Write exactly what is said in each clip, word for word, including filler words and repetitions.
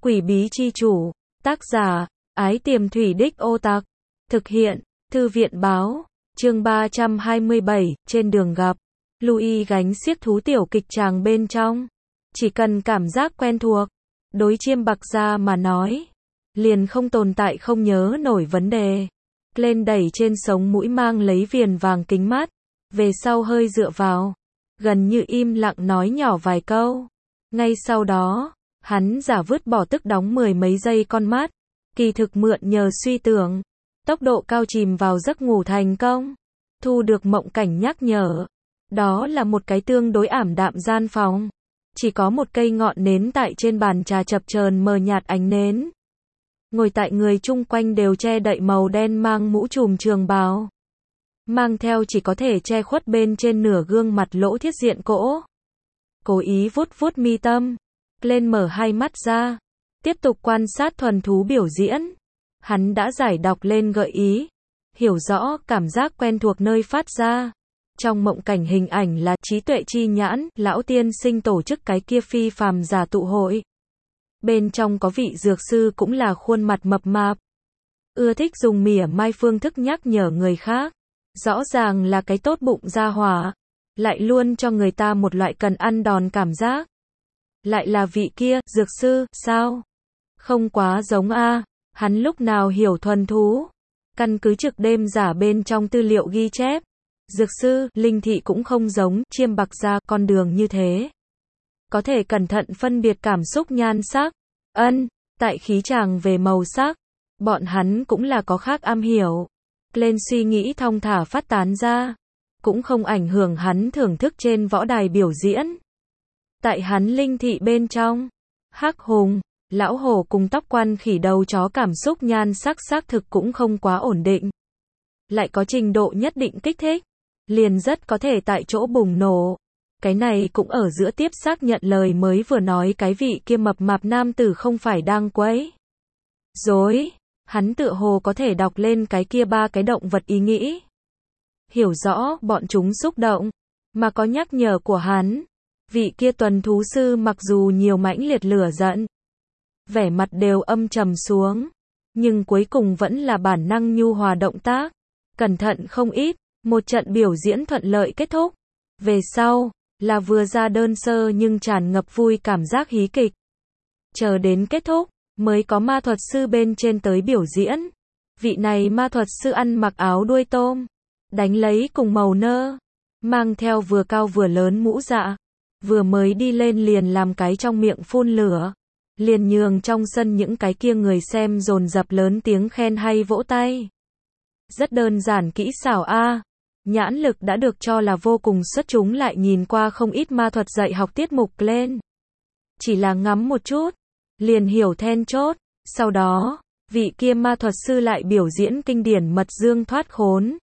Quỷ bí chi chủ, tác giả, Ái Tiềm Thủy Đích Ô Tặc, thực hiện, Thư viện báo, chương ba trăm hai mươi bảy, trên đường gặp, Louis gánh xiếc thú tiểu kịch tràng bên trong. Chỉ cần cảm giác quen thuộc, đối Chiêm Bạc Gia mà nói, liền không tồn tại không nhớ nổi vấn đề. Lên đẩy trên sống mũi mang lấy viền vàng kính mát, về sau hơi dựa vào, gần như im lặng nói nhỏ vài câu. Ngay sau đó, hắn giả vứt bỏ tức đóng mười mấy giây con mắt, kỳ thực mượn nhờ suy tưởng, tốc độ cao chìm vào giấc ngủ thành công, thu được mộng cảnh nhắc nhở. Đó là một cái tương đối ảm đạm gian phòng, chỉ có một cây ngọn nến tại trên bàn trà chập chờn mờ nhạt ánh nến. Ngồi tại người chung quanh đều che đậy màu đen mang mũ trùm trường bào, mang theo chỉ có thể che khuất bên trên nửa gương mặt lỗ thiết diện cỗ. Cố ý vuốt vuốt mi tâm, lên mở hai mắt ra, tiếp tục quan sát thuần thú biểu diễn. Hắn đã giải đọc lên gợi ý, hiểu rõ cảm giác quen thuộc nơi phát ra. Trong mộng cảnh hình ảnh là trí tuệ chi nhãn, lão tiên sinh tổ chức cái kia phi phàm giả tụ hội. Bên trong có vị dược sư cũng là khuôn mặt mập mạp, ưa thích dùng mỉa mai phương thức nhắc nhở người khác. Rõ ràng là cái tốt bụng gia hỏa, lại luôn cho người ta một loại cần ăn đòn cảm giác. Lại là vị kia, dược sư, sao? Không quá giống a. Hắn lúc nào hiểu thuần thú. Căn cứ trực đêm giả bên trong tư liệu ghi chép, dược sư, linh thị cũng không giống Chiêm Bạc Gia con đường như thế. Có thể cẩn thận phân biệt cảm xúc nhan sắc. Ân, tại khí chàng về màu sắc, bọn hắn cũng là có khác am hiểu. Lên suy nghĩ thong thả phát tán ra, cũng không ảnh hưởng hắn thưởng thức trên võ đài biểu diễn. Tại hắn linh thị bên trong, hắc hùng, lão hổ cùng tóc quan khỉ đầu chó cảm xúc nhan sắc xác thực cũng không quá ổn định. Lại có trình độ nhất định kích thích, liền rất có thể tại chỗ bùng nổ. Cái này cũng ở giữa tiếp xác nhận lời mới vừa nói cái vị kia mập mạp nam tử không phải đang quấy rối. Hắn tựa hồ có thể đọc lên cái kia ba cái động vật ý nghĩ. Hiểu rõ bọn chúng xúc động, mà có nhắc nhở của hắn. Vị kia tuần thú sư mặc dù nhiều mãnh liệt lửa giận, vẻ mặt đều âm trầm xuống, nhưng cuối cùng vẫn là bản năng nhu hòa động tác, cẩn thận không ít. Một trận biểu diễn thuận lợi kết thúc. Về sau, là vừa ra đơn sơ nhưng tràn ngập vui cảm giác hí kịch. Chờ đến kết thúc, mới có ma thuật sư bên trên tới biểu diễn. Vị này ma thuật sư ăn mặc áo đuôi tôm, đánh lấy cùng màu nơ, mang theo vừa cao vừa lớn mũ dạ, vừa mới đi lên liền làm cái trong miệng phun lửa, liền nhường trong sân những cái kia người xem dồn dập lớn tiếng khen hay vỗ tay. Rất đơn giản kỹ xảo a. Nhãn lực đã được cho là vô cùng xuất chúng, lại nhìn qua không ít ma thuật dạy học tiết mục lên. Chỉ là ngắm một chút, liền hiểu then chốt. Sau đó, vị kia ma thuật sư lại biểu diễn kinh điển mật dương thoát khốn,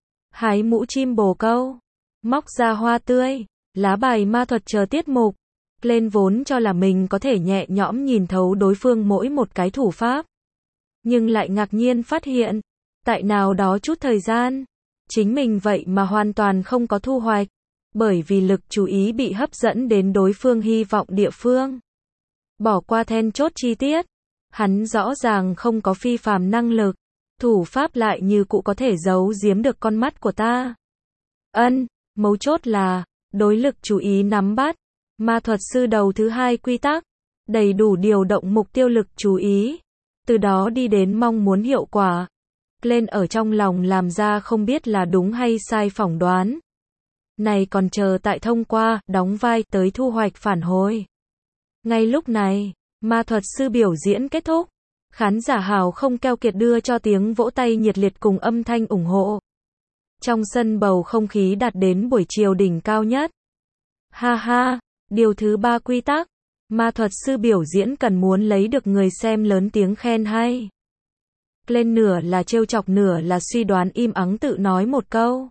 hái mũ chim bồ câu, móc ra hoa tươi, lá bài ma thuật chờ tiết mục. Lên vốn cho là mình có thể nhẹ nhõm nhìn thấu đối phương mỗi một cái thủ pháp, nhưng lại ngạc nhiên phát hiện, tại nào đó chút thời gian, chính mình vậy mà hoàn toàn không có thu hoạch, bởi vì lực chú ý bị hấp dẫn đến đối phương hy vọng địa phương. Bỏ qua then chốt chi tiết, hắn rõ ràng không có phi phàm năng lực, thủ pháp lại như cũ có thể giấu giếm được con mắt của ta. Ân, mấu chốt là, đối lực chú ý nắm bắt, ma thuật sư đầu thứ hai quy tắc, đầy đủ điều động mục tiêu lực chú ý, từ đó đi đến mong muốn hiệu quả. Lên ở trong lòng làm ra không biết là đúng hay sai phỏng đoán. Này còn chờ tại thông qua, đóng vai, tới thu hoạch phản hồi. Ngay lúc này, ma thuật sư biểu diễn kết thúc. Khán giả hào không keo kiệt đưa cho tiếng vỗ tay nhiệt liệt cùng âm thanh ủng hộ. Trong sân bầu không khí đạt đến buổi chiều đỉnh cao nhất. Ha ha, điều thứ ba quy tắc. Ma thuật sư biểu diễn cần muốn lấy được người xem lớn tiếng khen hay. Lên nửa là trêu chọc nửa là suy đoán, im ắng tự nói một câu.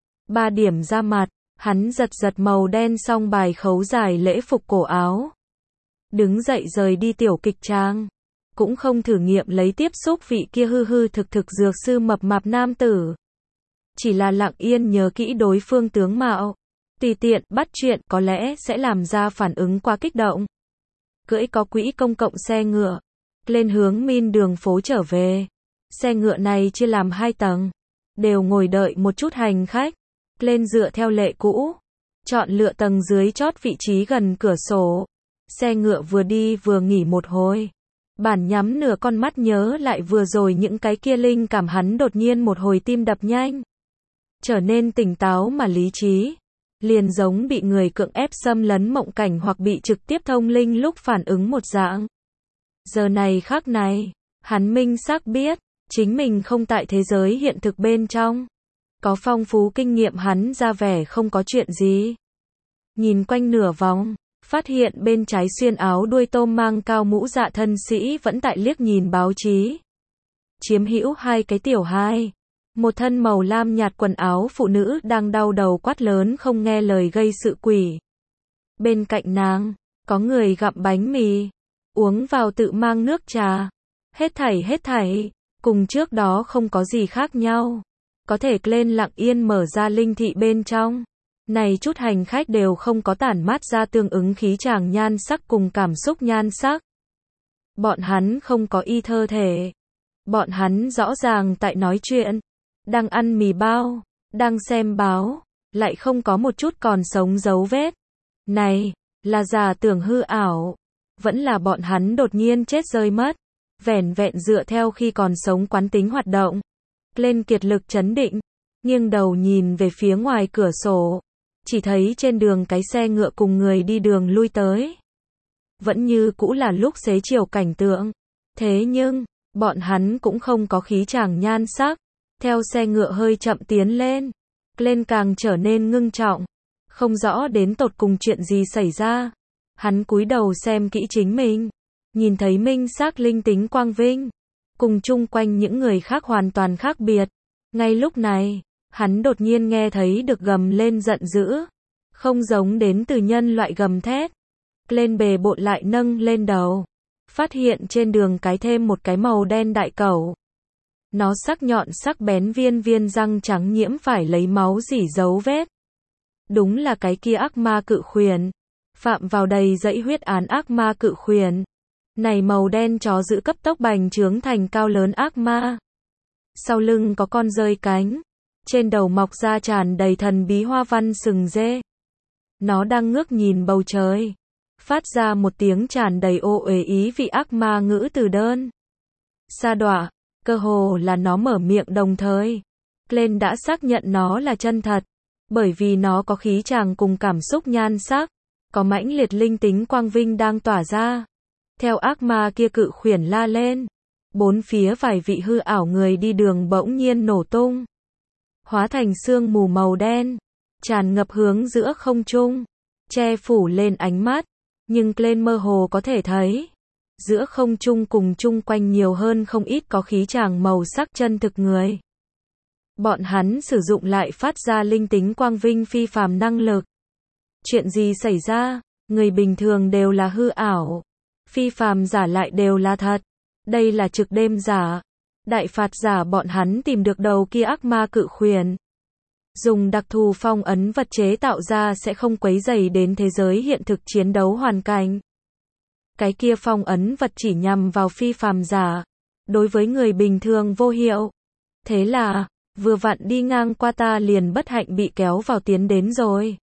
Ba điểm ra mặt, hắn giật giật màu đen song bài khấu dài lễ phục cổ áo. Đứng dậy rời đi tiểu kịch trang. Cũng không thử nghiệm lấy tiếp xúc vị kia hư hư thực thực dược sư mập mạp nam tử. Chỉ là lặng yên nhớ kỹ đối phương tướng mạo. Tùy tiện bắt chuyện có lẽ sẽ làm ra phản ứng quá kích động. cưỡi có quỹ công cộng xe ngựa, lên hướng min đường phố trở về. Xe ngựa này chia làm hai tầng, đều ngồi đợi một chút hành khách, lên dựa theo lệ cũ, chọn lựa tầng dưới chót vị trí gần cửa sổ. Xe ngựa vừa đi vừa nghỉ một hồi. Bản nhắm nửa con mắt nhớ lại vừa rồi những cái kia linh cảm, hắn đột nhiên một hồi tim đập nhanh, trở nên tỉnh táo mà lý trí, liền giống bị người cưỡng ép xâm lấn mộng cảnh hoặc bị trực tiếp thông linh lúc phản ứng một dạng. Giờ này khắc này, hắn minh xác biết, chính mình không tại thế giới hiện thực bên trong. Có phong phú kinh nghiệm hắn ra vẻ không có chuyện gì. Nhìn quanh nửa vòng, phát hiện bên trái xuyên áo đuôi tôm mang cao mũ dạ thân sĩ vẫn tại liếc nhìn báo chí. Chiếm hữu hai cái tiểu hai. Một thân màu lam nhạt quần áo phụ nữ đang đau đầu quát lớn không nghe lời gây sự quỷ. Bên cạnh nàng, có người gặm bánh mì, uống vào tự mang nước trà. Hết thảy hết thảy, cùng trước đó không có gì khác nhau. Có thể lên lặng yên mở ra linh thị bên trong. Này chút hành khách đều không có tản mát ra tương ứng khí chàng nhan sắc cùng cảm xúc nhan sắc. Bọn hắn không có y thơ thể. Bọn hắn rõ ràng tại nói chuyện, đang ăn mì bao, đang xem báo, lại không có một chút còn sống dấu vết. Này, là giả tưởng hư ảo, vẫn là bọn hắn đột nhiên chết rơi mất, vẻn vẹn dựa theo khi còn sống quán tính hoạt động. Lên kiệt lực chấn định, nghiêng đầu nhìn về phía ngoài cửa sổ, chỉ thấy trên đường cái xe ngựa cùng người đi đường lui tới. Vẫn như cũ là lúc xế chiều cảnh tượng, thế nhưng, bọn hắn cũng không có khí chàng nhan sắc. Theo xe ngựa hơi chậm tiến lên, lên càng trở nên ngưng trọng, không rõ đến tột cùng chuyện gì xảy ra. Hắn cúi đầu xem kỹ chính mình, nhìn thấy minh xác linh tính quang vinh, cùng chung quanh những người khác hoàn toàn khác biệt. Ngay lúc này, hắn đột nhiên nghe thấy được gầm lên giận dữ, không giống đến từ nhân loại gầm thét. Lên bề bộn lại nâng lên đầu, phát hiện trên đường cái thêm một cái màu đen đại cẩu. Nó sắc nhọn sắc bén, viên viên răng trắng nhiễm phải lấy máu rỉ dấu vết. Đúng là cái kia ác ma cự khuyển, phạm vào đầy dẫy huyết án ác ma cự khuyển. Này màu đen chó giữ cấp tốc bành trướng thành cao lớn ác ma. Sau lưng có con rơi cánh, trên đầu mọc ra tràn đầy thần bí hoa văn sừng dê. Nó đang ngước nhìn bầu trời, phát ra một tiếng tràn đầy ô uế ý vị ác ma ngữ từ đơn. Sa đọa. Cơ hồ là nó mở miệng đồng thời, Glenn đã xác nhận nó là chân thật, bởi vì nó có khí chàng cùng cảm xúc nhan sắc, có mãnh liệt linh tính quang vinh đang tỏa ra. Theo ác ma kia cự khuyển la lên, bốn phía vài vị hư ảo người đi đường bỗng nhiên nổ tung, hóa thành sương mù màu đen, tràn ngập hướng giữa không trung, che phủ lên ánh mắt, nhưng Glenn mơ hồ có thể thấy. Giữa không trung cùng chung quanh nhiều hơn không ít có khí chàng màu sắc chân thực người. Bọn hắn sử dụng lại phát ra linh tính quang vinh phi phàm năng lực. Chuyện gì xảy ra? Người bình thường đều là hư ảo, phi phàm giả lại đều là thật. Đây là trực đêm giả. Đại phạt giả bọn hắn tìm được đầu kia ác ma cự khuyển. Dùng đặc thù phong ấn vật chế tạo ra sẽ không quấy rầy đến thế giới hiện thực chiến đấu hoàn cảnh. Cái kia phong ấn vật chỉ nhằm vào phi phàm giả, đối với người bình thường vô hiệu. Thế là, vừa vặn đi ngang qua ta liền bất hạnh bị kéo vào tiến đến rồi.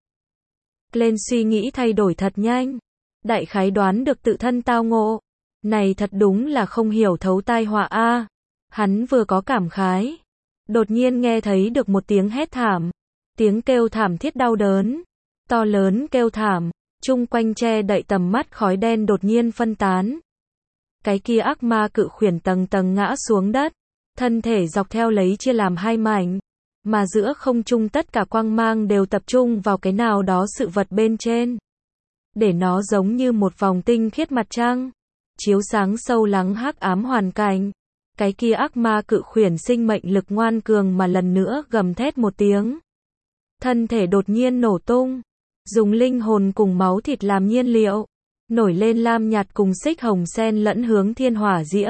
Lên suy nghĩ thay đổi thật nhanh, đại khái đoán được tự thân tao ngộ. Này thật đúng là không hiểu thấu tai họa a. Hắn vừa có cảm khái, đột nhiên nghe thấy được một tiếng hét thảm, tiếng kêu thảm thiết đau đớn, to lớn kêu thảm. Chung quanh che đậy tầm mắt khói đen đột nhiên phân tán. Cái kia ác ma cự khuyển tầng tầng ngã xuống đất, thân thể dọc theo lấy chia làm hai mảnh, mà giữa không trung tất cả quang mang đều tập trung vào cái nào đó sự vật bên trên, để nó giống như một vòng tinh khiết mặt trăng, chiếu sáng sâu lắng hắc ám hoàn cảnh. Cái kia ác ma cự khuyển sinh mệnh lực ngoan cường mà lần nữa gầm thét một tiếng, thân thể đột nhiên nổ tung. Dùng linh hồn cùng máu thịt làm nhiên liệu, nổi lên lam nhạt cùng xích hồng xen lẫn hướng thiên hỏa diễm.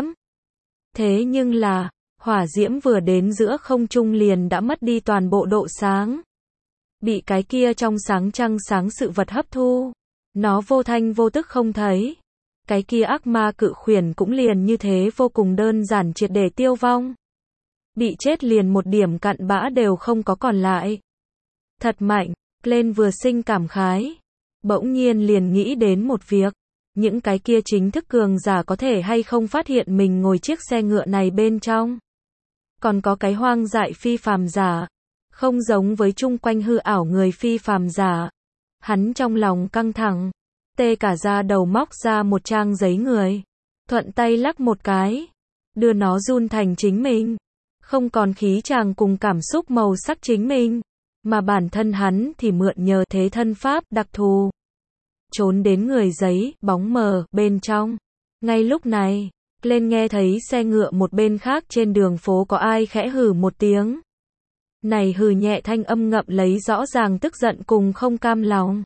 Thế nhưng là, hỏa diễm vừa đến giữa không trung liền đã mất đi toàn bộ độ sáng. Bị cái kia trong sáng trăng sáng sự vật hấp thu, nó vô thanh vô tức không thấy. cái kia ác ma cự khuyển cũng liền như thế vô cùng đơn giản triệt để tiêu vong. Bị chết liền một điểm cặn bã đều không có còn lại. Thật mạnh, Glenn vừa sinh cảm khái. Bỗng nhiên liền nghĩ đến một việc. Những cái kia chính thức cường giả có thể hay không phát hiện mình ngồi chiếc xe ngựa này bên trong. Còn có cái hoang dại phi phàm giả. Không giống với chung quanh hư ảo người phi phàm giả. Hắn trong lòng căng thẳng. Tê cả da đầu móc ra một trang giấy người. Thuận tay lắc một cái. Đưa nó run thành chính mình. Không còn khí chàng cùng cảm xúc màu sắc chính mình. Mà bản thân hắn thì mượn nhờ thế thân pháp đặc thù. Trốn đến người giấy, bóng mờ, bên trong. Ngay lúc này, Glenn nghe thấy xe ngựa một bên khác trên đường phố có ai khẽ hừ một tiếng. Này hừ nhẹ thanh âm ngậm lấy rõ ràng tức giận cùng không cam lòng.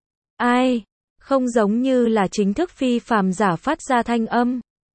Ai? Không giống như là chính thức phi phàm giả phát ra thanh âm.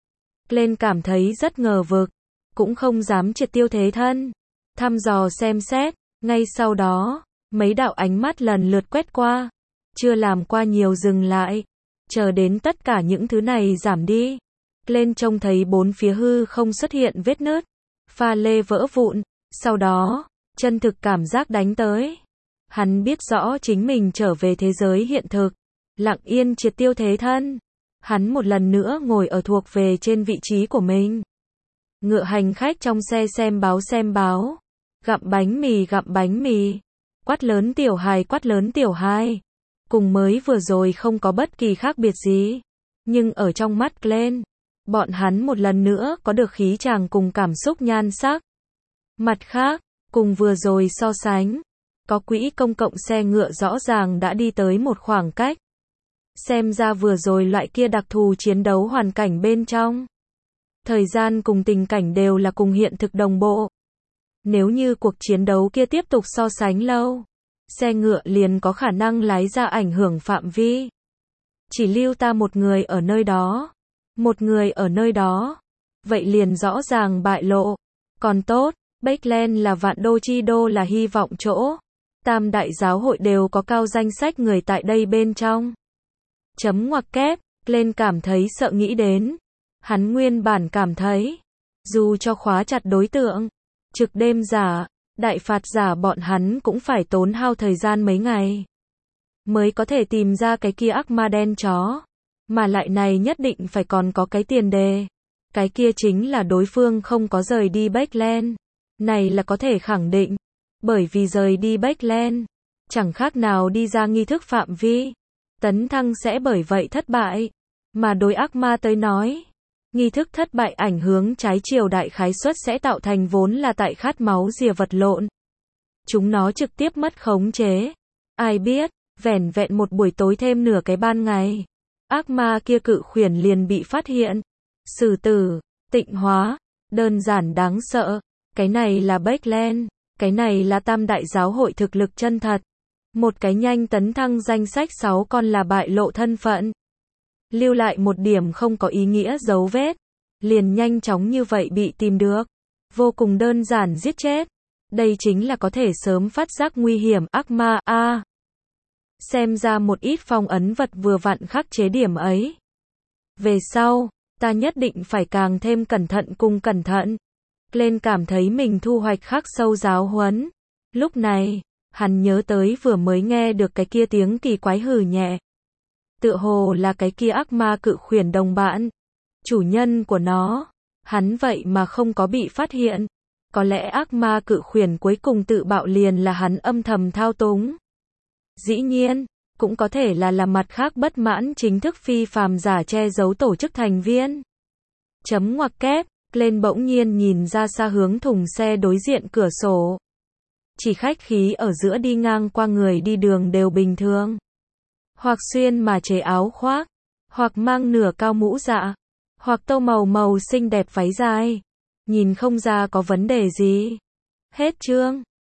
Glenn cảm thấy rất ngờ vực, cũng không dám triệt tiêu thế thân. Thăm dò xem xét, ngay sau đó, mấy đạo ánh mắt lần lượt quét qua. Chưa làm qua nhiều dừng lại. Chờ đến tất cả những thứ này giảm đi. Glenn trông thấy bốn phía hư không xuất hiện vết nứt. Pha lê vỡ vụn. Sau đó, chân thực cảm giác đánh tới. Hắn biết rõ chính mình trở về thế giới hiện thực. Lặng yên triệt tiêu thế thân. Hắn một lần nữa ngồi ở thuộc về trên vị trí của mình. Ngựa hành khách trong xe xem báo xem báo. Gặm bánh mì gặm bánh mì. Quát lớn tiểu hài quát lớn tiểu hài. Cùng mới vừa rồi không có bất kỳ khác biệt gì. Nhưng ở trong mắt Glenn, bọn hắn một lần nữa có được khí chàng cùng cảm xúc nhan sắc. Mặt khác, cùng vừa rồi so sánh, có quỹ công cộng xe ngựa rõ ràng đã đi tới một khoảng cách. Xem ra vừa rồi loại kia đặc thù chiến đấu hoàn cảnh bên trong. Thời gian cùng tình cảnh đều là cùng hiện thực đồng bộ. Nếu như cuộc chiến đấu kia tiếp tục so sánh lâu, xe ngựa liền có khả năng lái ra ảnh hưởng phạm vi. Chỉ lưu ta một người ở nơi đó. Một người ở nơi đó. Vậy liền rõ ràng bại lộ. Còn tốt, Backland là vạn đô chi đô là hy vọng chỗ. Tam đại giáo hội đều có cao danh sách người tại đây bên trong. Chấm ngoặc kép, Glenn cảm thấy sợ nghĩ đến. Hắn nguyên bản cảm thấy, dù cho khóa chặt đối tượng, trực đêm giả, đại phạt giả bọn hắn cũng phải tốn hao thời gian mấy ngày. Mới có thể tìm ra cái kia ác ma đen chó. Mà lại này nhất định phải còn có cái tiền đề. Cái kia chính là đối phương không có rời đi Backland. Này là có thể khẳng định. Bởi vì rời đi Backland, chẳng khác nào đi ra nghi thức phạm vi. Tấn thăng sẽ bởi vậy thất bại. Mà đối ác ma tới nói, nghi thức thất bại ảnh hướng trái chiều đại khái suất sẽ tạo thành vốn là tại khát máu rìa vật lộn. Chúng nó trực tiếp mất khống chế. Ai biết, vẻn vẹn một buổi tối thêm nửa cái ban ngày. Ác ma kia cự khuyển liền bị phát hiện. Xử tử, tịnh hóa, đơn giản đáng sợ. Cái này là Backland, cái này là tam đại giáo hội thực lực chân thật. Một cái nhanh tấn thăng danh sách sáu con là bại lộ thân phận. Lưu lại một điểm không có ý nghĩa dấu vết. Liền nhanh chóng như vậy bị tìm được. Vô cùng đơn giản giết chết. Đây chính là có thể sớm phát giác nguy hiểm ác ma a. À, xem ra một ít phong ấn vật vừa vặn khắc chế điểm ấy. Về sau, ta nhất định phải càng thêm cẩn thận cùng cẩn thận. Glenn cảm thấy mình thu hoạch khắc sâu giáo huấn. Lúc này, hắn nhớ tới vừa mới nghe được cái kia tiếng kỳ quái hừ nhẹ. Tựa hồ là cái kia ác ma cự khuyển đồng bạn. Chủ nhân của nó. Hắn vậy mà không có bị phát hiện. Có lẽ ác ma cự khuyển cuối cùng tự bạo liền là hắn âm thầm thao túng. Dĩ nhiên, cũng có thể là là mặt khác bất mãn chính thức phi phàm giả che giấu tổ chức thành viên. Chấm ngoặc kép, Glenn bỗng nhiên nhìn ra xa hướng thùng xe đối diện cửa sổ. Chỉ khách khí ở giữa đi ngang qua người đi đường đều bình thường. Hoặc xuyên mà chế áo khoác, hoặc mang nửa cao mũ dạ, hoặc tô màu màu xinh đẹp váy dài. Nhìn không ra có vấn đề gì. Hết chương.